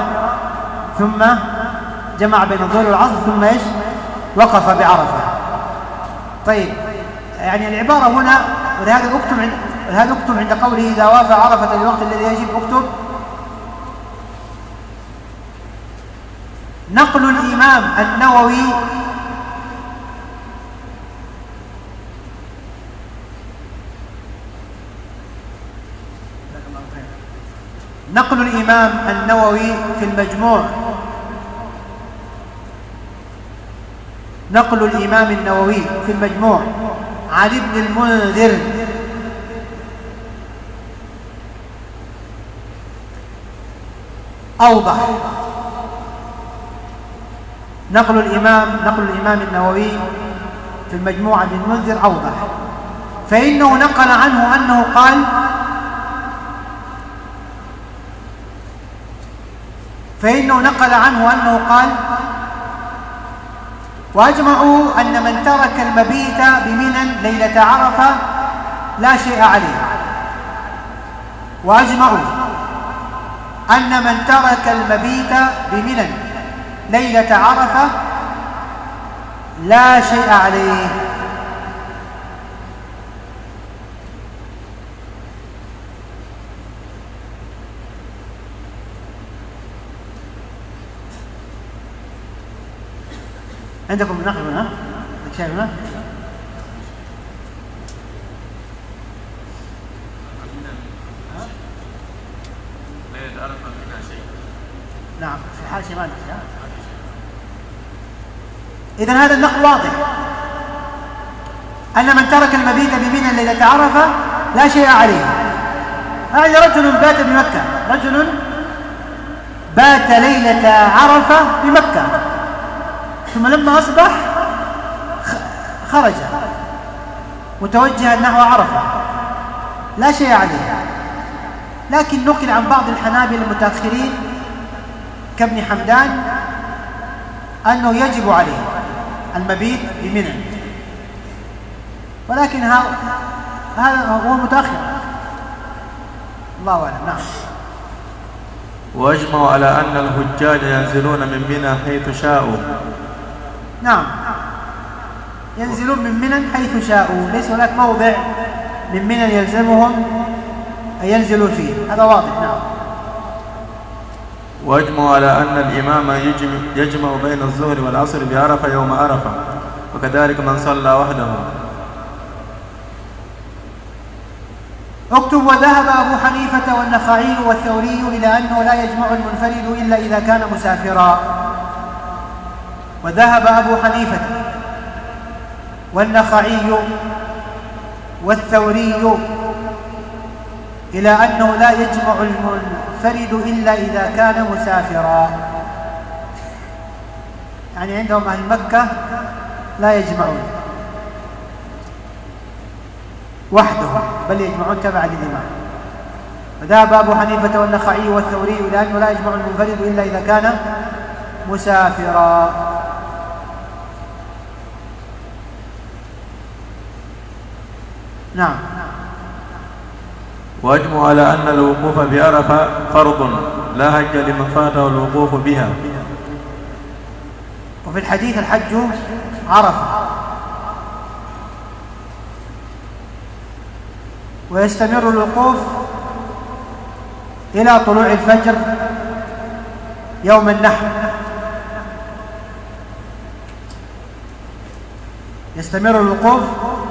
ثم جمع بين الظهر والعصر ثم إيش وقف بعرفة. طيب، يعني العبارة هنا، ولهذا اكتب عند هذا اكتب عند قوله إذا وافى عرفة الوقت الذي يجب، اكتب نقل الإمام النووي نقل الإمام النووي في المجموع نقل الإمام النووي في المجموع عن ابن المنذر أوضح. نقل الإمام نقل الإمام النووي في المجموع عن ابن المنذر أوضح، فإنه نقل عنه أنه قال فإنه نقل عنه أنه قال وأجمعوا أن من ترك المبيت بمنى ليلة عرفة لا شيء عليه. وأجمعوا أن من ترك المبيت بمنى ليلة عرفة لا شيء عليه. عندكم من نقل هنا؟ شايف هنا؟ نعم، في حال شيء ما نقل. إذن هذا النقل واضح، أن من ترك المبيت بمنى ليلة عرفة لا شيء عليه. هذا رجل بات بمكة، رجل بات ليلة عرفة بمكة، ثم لما أصبح خرج متوجها نحو عرفة لا شيء عليه. لكن نقل عن بعض الحنابلة المتأخرين كابن حمدان أنه يجب عليه المبيت بمنى، ولكن هذا هو متأخر، الله أعلم. نعم. وأجمعوا على أن الحجاج ينزلون من منى حيث شاءوا. نعم، ينزلون من منى حيث شاءوا، ليس هناك موضع من منى يلزمهم أن ينزلوا فيه، هذا واضح. نعم. وأجمعوا على أن الإمام يجمع بين الظهر والعصر بعرفة يوم عرفة، وكذلك من صلى وحده. اكتب وذهب أبو حنيفة والنخعي والثوري إلى أنه لا يجمع المنفرد إلا إذا كان مسافرا. وذهب أبو حنيفة والنخعي والثوري إلى أنه لا يجمع المنفرد إلا إذا كان مسافرا، يعني عندهم أهل مكة لا يجمعون وحدهم بل يجمعون تبعا للإمام. وذهب أبو حنيفة والنخعي والثوري إلى أنه لا يجمع المنفرد إلا إذا كان مسافرا. نعم. وأجمعوا على أن الوقوف بعرفة فرض لا حج لمن فاته الوقوف بها. وفي الحديث الحج عرفة، ويستمر الوقوف إلى طلوع الفجر يوم النحر. يستمر الوقوف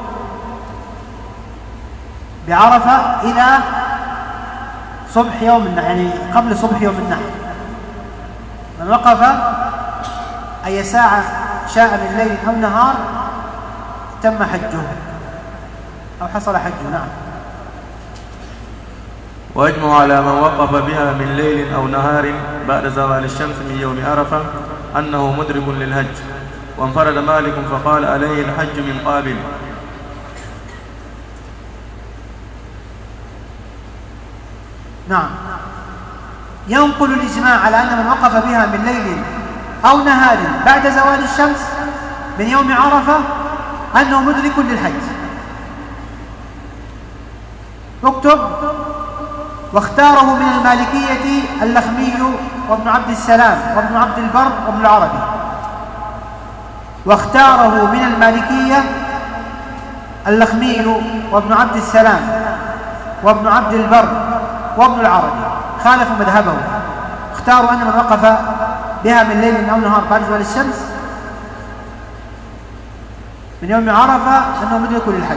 بعرفة إلى صبح يوم النحر، يعني قبل صبح يوم النحر. من وقف أي ساعة شاء من ليل أو نهار تم حجه أو حصل حجه. نعم. وأجمعوا على من وقف بها من ليل أو نهار بعد زوال الشمس من يوم عرفة أنه مدرك للحج. وانفرد مالك فقال عليه الحج من قابل. نعم. ينقل الإجماع على أن من وقف بها من ليل أو نهار بعد زوال الشمس من يوم عرفة أنه مدرك للحج. اكتب واختاره من المالكية اللخمي وابن عبد السلام وابن عبد البر وابن العربي. واختاره من المالكية اللخمي وابن عبد السلام وابن عبد البر وابن العربي خالفوا مذهبه، اختاروا أن من وقف بها من ليل أو نهار بعد زوال الشمس من يوم عرفة أنه مدرك للحج.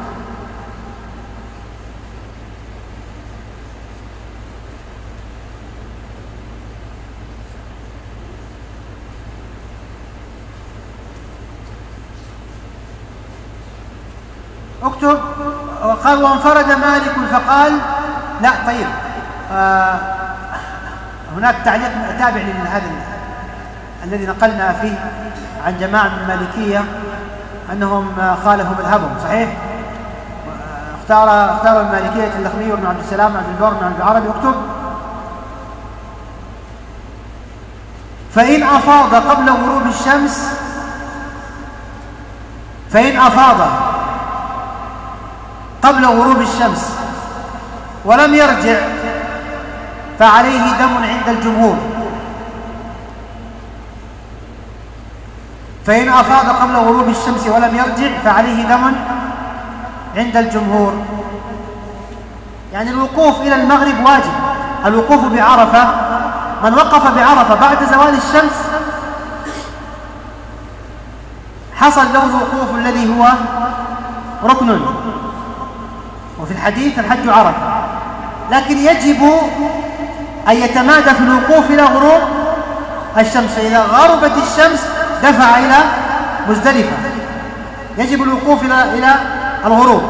اكتب. قال وانفرد مالك فقال لا. طيب آه هناك تعليق تابع لهذا الذي نقلنا فيه عن جماعة من المالكية أنهم خالفوا مذهبهم، صحيح؟ اختار اختار المالكية اللخمي وابن عبد السلام وابن البر وابن العربي. اكتب. فإن أفاض قبل غروب الشمس فإن أفاض قبل غروب الشمس ولم يرجع فعليه دم عند الجمهور. فإن أفاض قبل غروب الشمس ولم يرجع فعليه دم عند الجمهور. يعني الوقوف إلى المغرب واجب. الوقوف بعرفة، من وقف بعرفة بعد زوال الشمس حصل له الوقوف الذي هو ركن، وفي الحديث الحج عرفة، لكن يجب أن يتمادى في الوقوف إلى غروب الشمس. فإذا غربت الشمس دفع إلى مزدلفة، يجب الوقوف إلى إلى الغروب.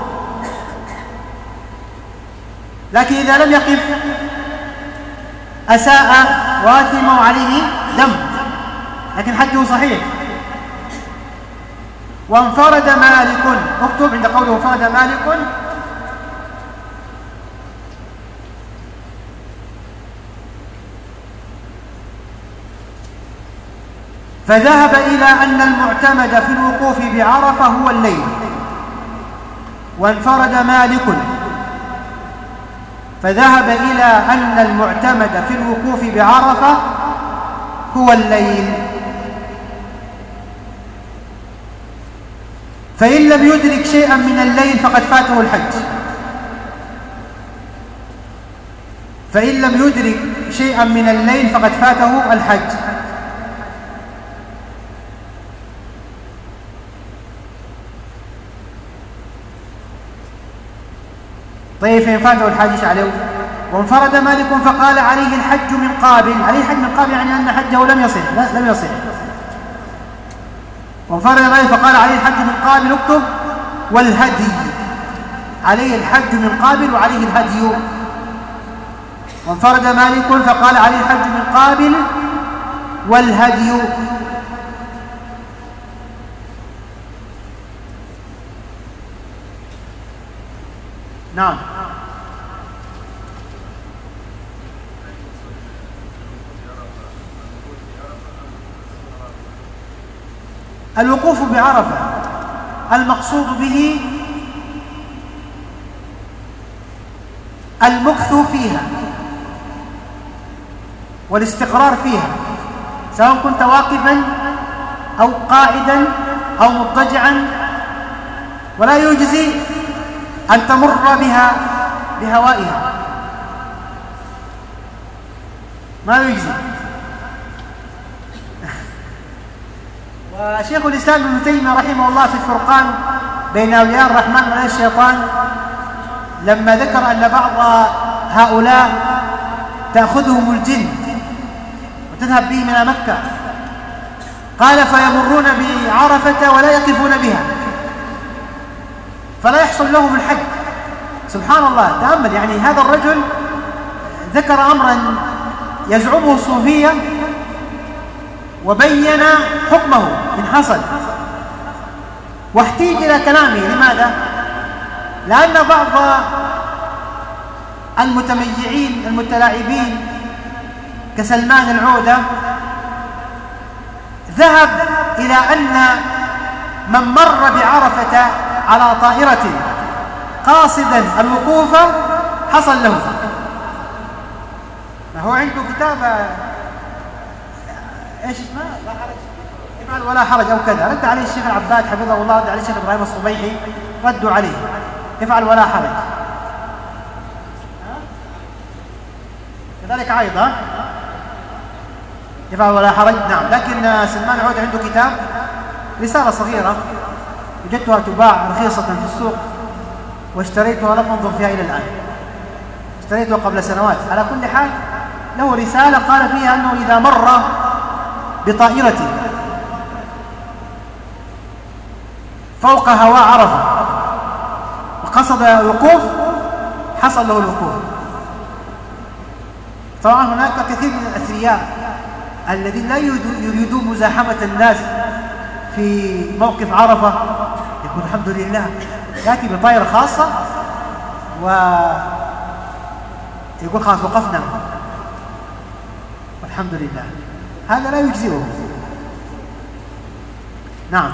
لكن إذا لم يقف أساء وآثم وعليه دم، لكن حجه صحيح. وانفرد مالك. اكتب عند قوله انفرد مالك فذهب إلى أن المعتمد في الوقوف بعرفة هو الليل. وانفرد مالك فذهب إلى أن المعتمد في الوقوف بعرفة هو الليل. فإن لم يدرك شيئا من الليل فقد فاته الحج. فإن لم يدرك شيئا من الليل فقد فاته الحج. طيب فإن فاته الحج عليه. وانفرد مالك فقال عليه الحج من قابل. عليه الحج من قابل يعني أن حجه لم يصح. لا لم يصح. وانفرد مالك فقال عليه الحج من قابل. اكتب. والهدي. عليه الحج من قابل وعليه الهدي. وانفرد مالك فقال عليه الحج من قابل والهدي. نعم. الوقوف بعرفة المقصود به المكث فيها والاستقرار فيها، سواء كنت واقفا أو قاعدا أو مضطجعا، ولا يجزي أن تمر بها بهوائها، ما يجزي. وشيخ الإسلام ابن تيمية رحمه الله في الفرقان بين أولياء الرحمن وأولياء الشيطان لما ذكر أن بعض هؤلاء تأخذهم الجن وتذهب بهم إلى مكة، قال فيمرون بعرفة ولا يقفون بها فلا يحصل لهم الحج. سبحان الله، تأمل. يعني هذا الرجل ذكر أمرا يزعمه الصوفية وبين حكمه إن حصل، واحتيج إلى كلامه. لماذا؟ لأن بعض المتميعين المتلاعبين كسلمان العودة ذهب إلى أن من مر بعرفة على طائرة قاصدا الوقوف حصل له. ما هو عنده كتاب ايش اسمه؟ افعل ولا حرج أو كذا. رد عليه الشيخ العباد حفظه الله، رد عليه الشيخ إبراهيم الصبيحي، ردوا عليه افعل ولا حرج. كذلك أيضا افعل ولا حرج. نعم. لكن سلمان عود عنده كتاب رسالة صغيرة وجدتها تباع رخيصة في السوق واشتريتها، لم أنظر فيها إلى الآن، اشتريتها قبل سنوات. على كل حال له رسالة قال فيها أنه إذا مر بطائرة فوق هواء عرفة وقصد الوقوف حصل له الوقوف. طبعا هناك كثير من الأثرياء الذين لا يريدون مزاحمة الناس في موقف عرفة، يقول الحمد لله يأتي بطائرة خاصة ويقول خلاص وقفنا والحمد لله، هذا لا يجزئه. نعم.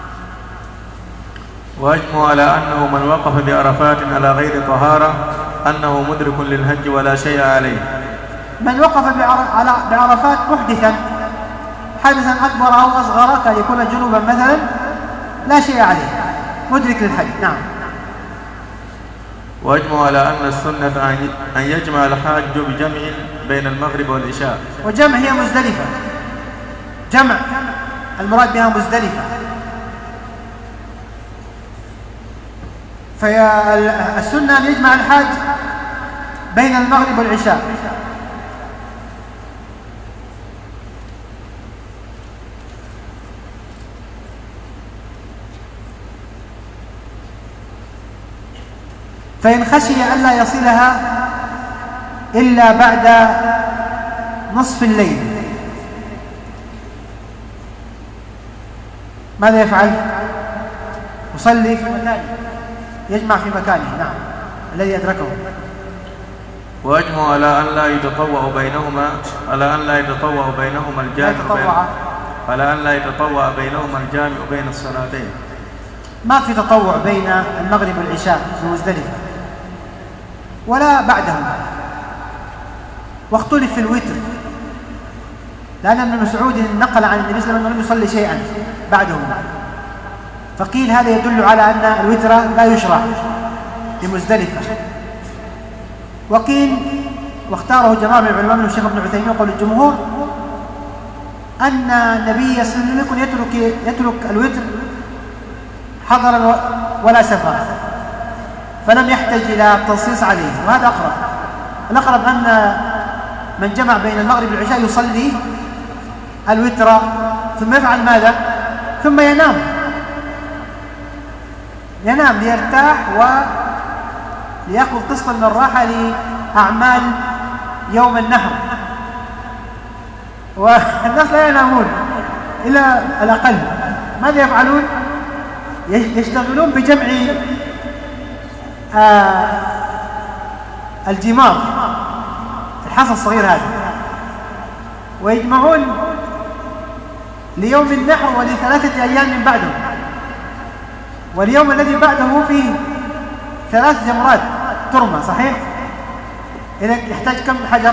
وأجمع على أنه من وقف بعرفات على غير طهارة أنه مدرك للحج ولا شيء عليه. من وقف بعرفات محدثا حدثا أكبر أو أصغر كان يكون جنوبا مثلا لا شيء عليه، مدرك للحج. نعم. وأجمع على أن السنة أن يجمع الحاج بجمع بين المغرب والعشاء. وجمع هي مزدلفة، جمع المراد بها مزدلفة. فالسنة أن يجمع الحاج بين المغرب والعشاء. فإن خشي ألا يصلها إلا بعد نصف الليل ماذا يفعل؟ يصلي في مكانه، يجمع في مكانه. نعم. الذي أدركه. وأجمع على أن لا يتطوع بينهما على أن لا يتطوع بينهما الجامع بين على أن لا يتطوع بينهما الجامع بين الصلاتين. ما في تطوع بين المغرب والعشاء في مزدلفة ولا بعدهما. واختلف في الوتر، لأن ابن مسعود نقل عن النبي صلى الله عليه وسلم أنه لم يصلي شيئا بعدهما، فقيل هذا يدل على أن الوتر لا يشرع لمزدلفة. وقيل واختاره جماعة من العلماء من الشيخ ابن عثيمين وقول الجمهور أن النبي صلى الله عليه وسلم يترك يترك الوتر حضرا ولا سفرا، فلم يحتج إلى التنصيص عليه، وهذا أقرب. الأقرب أن من جمع بين المغرب والعشاء يصلي الوتر ثم يفعل ماذا؟ ثم ينام ينام ليرتاح وليأخذ قسطا من الراحة لأعمال يوم النحر. والناس لا ينامون إلا الأقل، ماذا يفعلون؟ يشتغلون بجمع آه الجمار الحصى الصغير هذا، ويجمعون ليوم النحر ولثلاثة أيام من بعده، واليوم الذي بعده فيه ثلاث جمرات ترمى. صحيح؟ إذا يحتاج كم حجر؟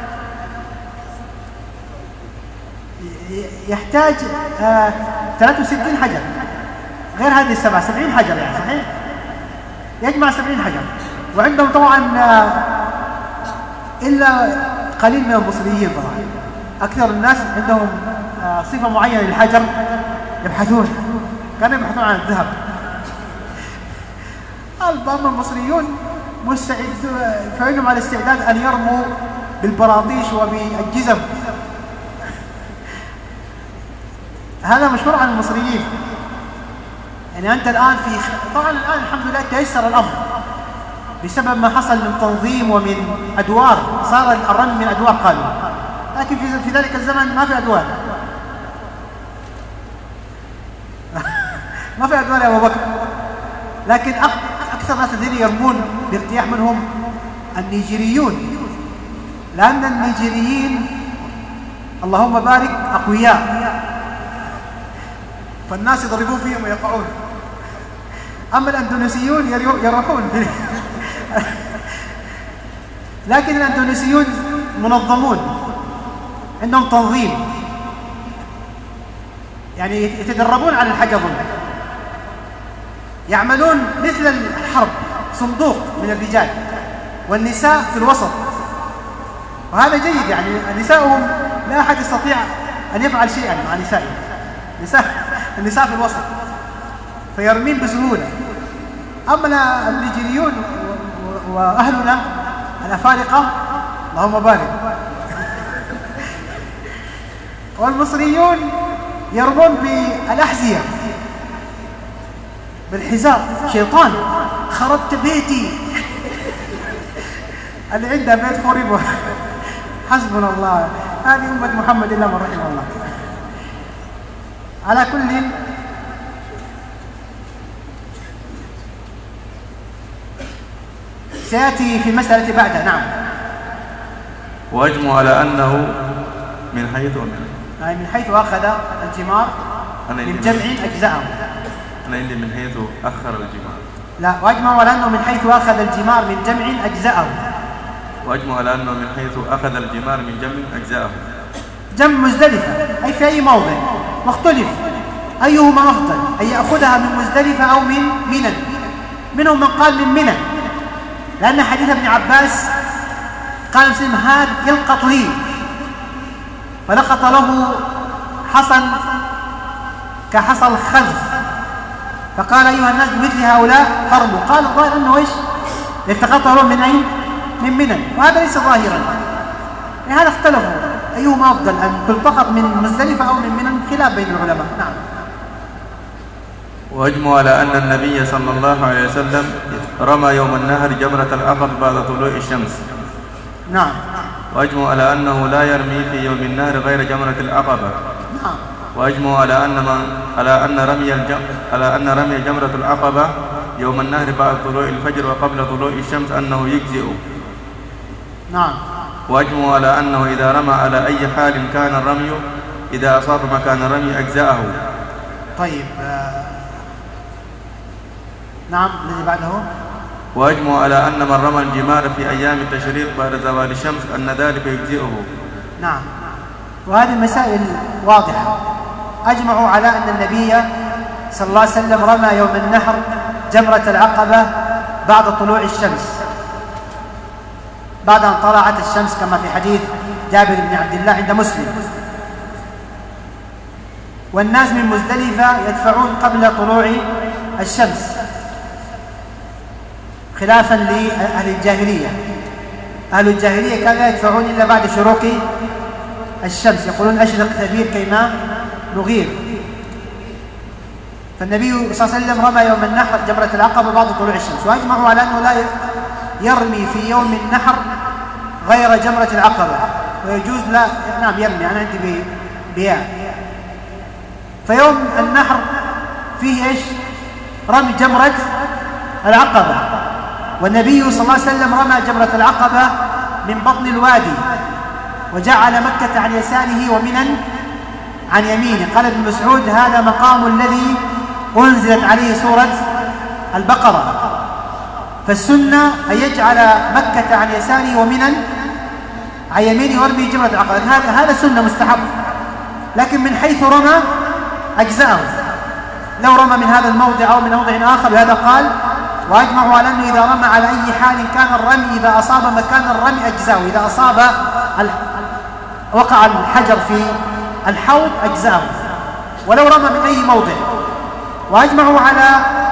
يحتاج آه ثلاثة وستين حجر غير هذه السبعة، سبعين حجر يعني. صحيح؟ يجمع سبعين حجر. وعندهم طبعا آه إلا قليل من المصريين، طبعا أكثر الناس عندهم آه صفة معينة للحجر، يبحثون، كانوا يبحثون عن الذهب. أما المصريون مستعد فإنهم على استعداد أن يرموا بالبراطيش وبالجزم. هذا مشهور عن المصريين. يعني أنت الآن في طبعا الآن الحمد لله تيسر الأمر بسبب ما حصل من تنظيم ومن أدوار، صار الرمي من أدوار قالوا، لكن في, في ذلك الزمن ما في أدوار. ما في أدوار يا أبو بكر. لكن أكثر ناس الذين يرمون بارتياح منهم النيجيريون، لأن النيجيريين اللهم بارك أقوياء، فالناس يضربون فيهم ويقعون. أما الأندونيسيون يروحون لكن الأندونيسيون منظمون، عندهم تنظيم، يعني يتدربون على الحجر، يعملون مثل الحرب، صندوق من الرجال والنساء في الوسط، وهذا جيد. يعني نساؤهم لا أحد يستطيع أن يفعل شيئا مع نسائهم، نساء النساء في الوسط فيرمين بسهولة. أما النيجيريون وأهلنا الأفارقة اللهم بارك والمصريون يرمون بالأحذية بالحذاء. شيطان خربت بيتي اللي عنده بيت خربه. حسبنا الله، هذه أمة محمد إلا من رحم الله. على كل سيأتي في مسألة بعدها. نعم. وأجمع على أنه من حيث ومن يعني من حيث أخذ الجمار من جمع أجزاءه. أنا عندي من حيث أخر الجمار. لا، وأجمع على أنه من حيث أخذ الجمار من جمع أجزاءه. وأجمع على أنه من حيث أخذ الجمار من جمع أجزاءه. جمع مزدلفة أي في أي موضع، واختلف أيهما أفضل، أن يأخذها من مزدلفة أو من منى. منهم من قال من منى، لأن حديث ابن عباس قال مسلم هذا يلقط لي، فلقط له حصن كحصى الخذف، فقال أيها الناس بمثل هؤلاء فرموا. قال الظاهر أنه إيش؟ التقطه لهم من أين؟ من منى، وهذا ليس ظاهرا. لهذا اختلفوا أيهما أفضل، أن تلتقط من مزدلفة أو من منى، خلاف بين العلماء. نعم. وأجمع على أن النبي صلى الله عليه وسلم رمى يوم النهر جمرة العقبة بعد طلوع الشمس. نعم. وأجمع على أنه لا يرمي في يوم النهر غير جمرة العقبة. نعم. وأجمع على أن من على أن رمي الجم على أن رمي جمرة العقبة يوم النهر بعد طلوع الفجر وقبل طلوع الشمس أنه يجزئ. نعم. وأجمع على أنه إذا رمى على أي حال كان الرمي إذا أصاب مكان الرمي أجزاءه. طيب. آه. نعم. الذي بعده. وأجمع على أن من رمى الجمار في أيام التشريق بعد زوال الشمس أن ذلك يجزئه. نعم. وهذه المسائل واضحة. أجمعوا على أن النبي صلى الله عليه وسلم رمى يوم النحر جمرة العقبة بعد طلوع الشمس، بعد أن طلعت الشمس، كما في حديث جابر بن عبد الله عند مسلم. والناس من مزدلفة يدفعون قبل طلوع الشمس، خلافا لأهل الجاهلية. أهل الجاهلية كانوا يدفعون إلا بعد شروق الشمس، يقولون أشرق ثبير كيما نغير. فالنبي صلى الله عليه وسلم رمى يوم النحر جمرة العقبة بعد طلوع الشمس. وأجمعوا على أنه لا يرمي في يوم النحر غير جمرة العقبة، ويجوز لا نعم يرمي. أنا عندي بياء. فيوم النحر فيه إيش؟ رمي جمرة العقبة. والنبي صلى الله عليه وسلم رمى جمرة العقبة من بطن الوادي، وجعل مكة عن يساره ومنى عن يمينه. قال ابن مسعود هذا مقام الذي أنزلت عليه سورة البقرة. فالسنة أن يجعل مكة عن يساره ومنى عن يمينه ويرمي جمرة العقبة. هذا هذا سنة مستحب، لكن من حيث رمى أجزاءه. لو رمى من هذا الموضع أو من موضع آخر، لهذا قال وأجمعوا على أنه إذا رمى على أي حال كان الرمي إذا أصاب مكان الرمي أجزاءه. إذا أصاب وقع الحجر في الحوض أجزاءه، ولو رمى من أي موضع. وأجمعوا على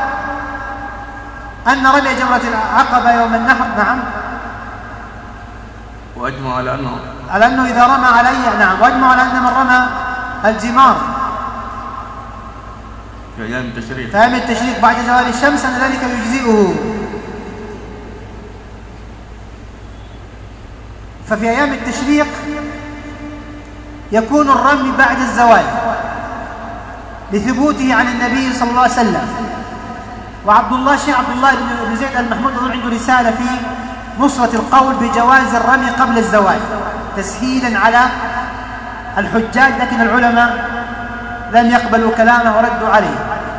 أن رمي جمرة العقبة يوم النحر. نعم. وأجمعوا على أنه على أنه إذا رمى على أي نعم وأجمعوا على أن من رمى الجمار في أيام التشريق في أيام التشريق بعد زوال الشمس أن ذلك يجزئه. ففي أيام التشريق يكون الرمي بعد الزوال لثبوته عن النبي صلى الله عليه وسلم. وعبد الله شيخ عبد الله بن زيد المحمود أظن عنده رسالة في نصرة القول بجواز الرمي قبل الزوال تسهيلا على الحجاج، لكن العلماء لم يقبلوا كلامه وردوا عليه.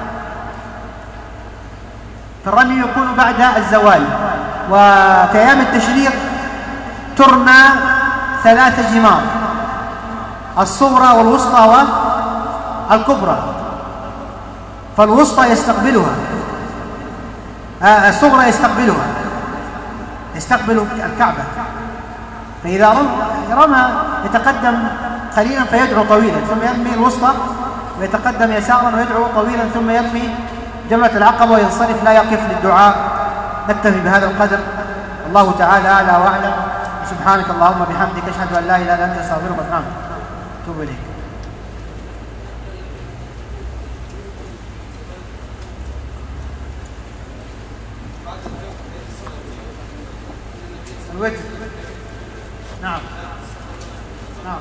فالرمي يكون بعد الزوال. وفي أيام التشريق ترمى ثلاث جمار: الصغرى والوسطى الكبرى، فالوسطى يستقبلها، آه الصغرى يستقبلها، يستقبل الكعبة. فإذا رمى يتقدم قليلا فيدعو طويلا، ثم يرمي الوسطى ويتقدم يسارا ويدعو طويلا، ثم يرمي جمرة العقبة وينصرف لا يقف للدعاء. نكتفي بهذا القدر، الله تعالى أعلى وأعلم. سبحانك اللهم بحمدك، أشهد أن لا إله إلا أنت، أستغفرك وأتوب توب إليك. الوتر، نعم نعم.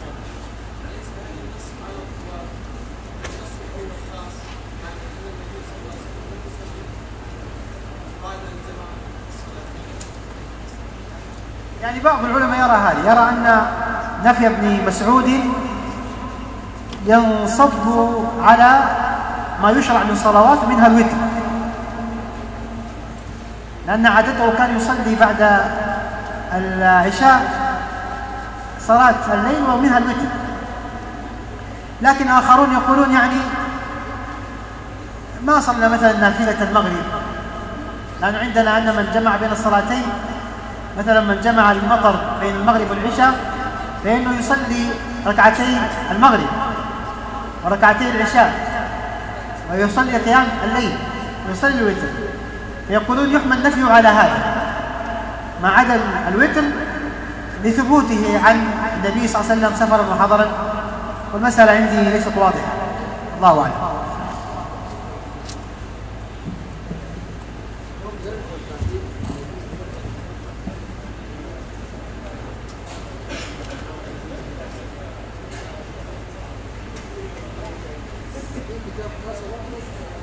يعني بعض العلماء يرى هذه، يرى أن نفي ابن مسعود ينصب على ما يشرع من صلوات منها الوتر، لأن عادته كان يصلي بعد العشاء صلاة الليل ومنها الوتر. لكن آخرون يقولون يعني ما صلى مثلا نافلة المغرب، لأن عندنا أن من جمع بين الصلاتين، مثلا من جمع المطر بين المغرب والعشاء فإنه يصلي ركعتي المغرب وركعتي العشاء ويصلي قيام الليل ويصلي الوتر، فيقولون يحمل نفيه على هذا ما عدا الوتر لثبوته عن النبي صلى الله عليه وسلم سفرا وحضرا، والمسألة عندي ليست واضحة، الله أعلم. كتاب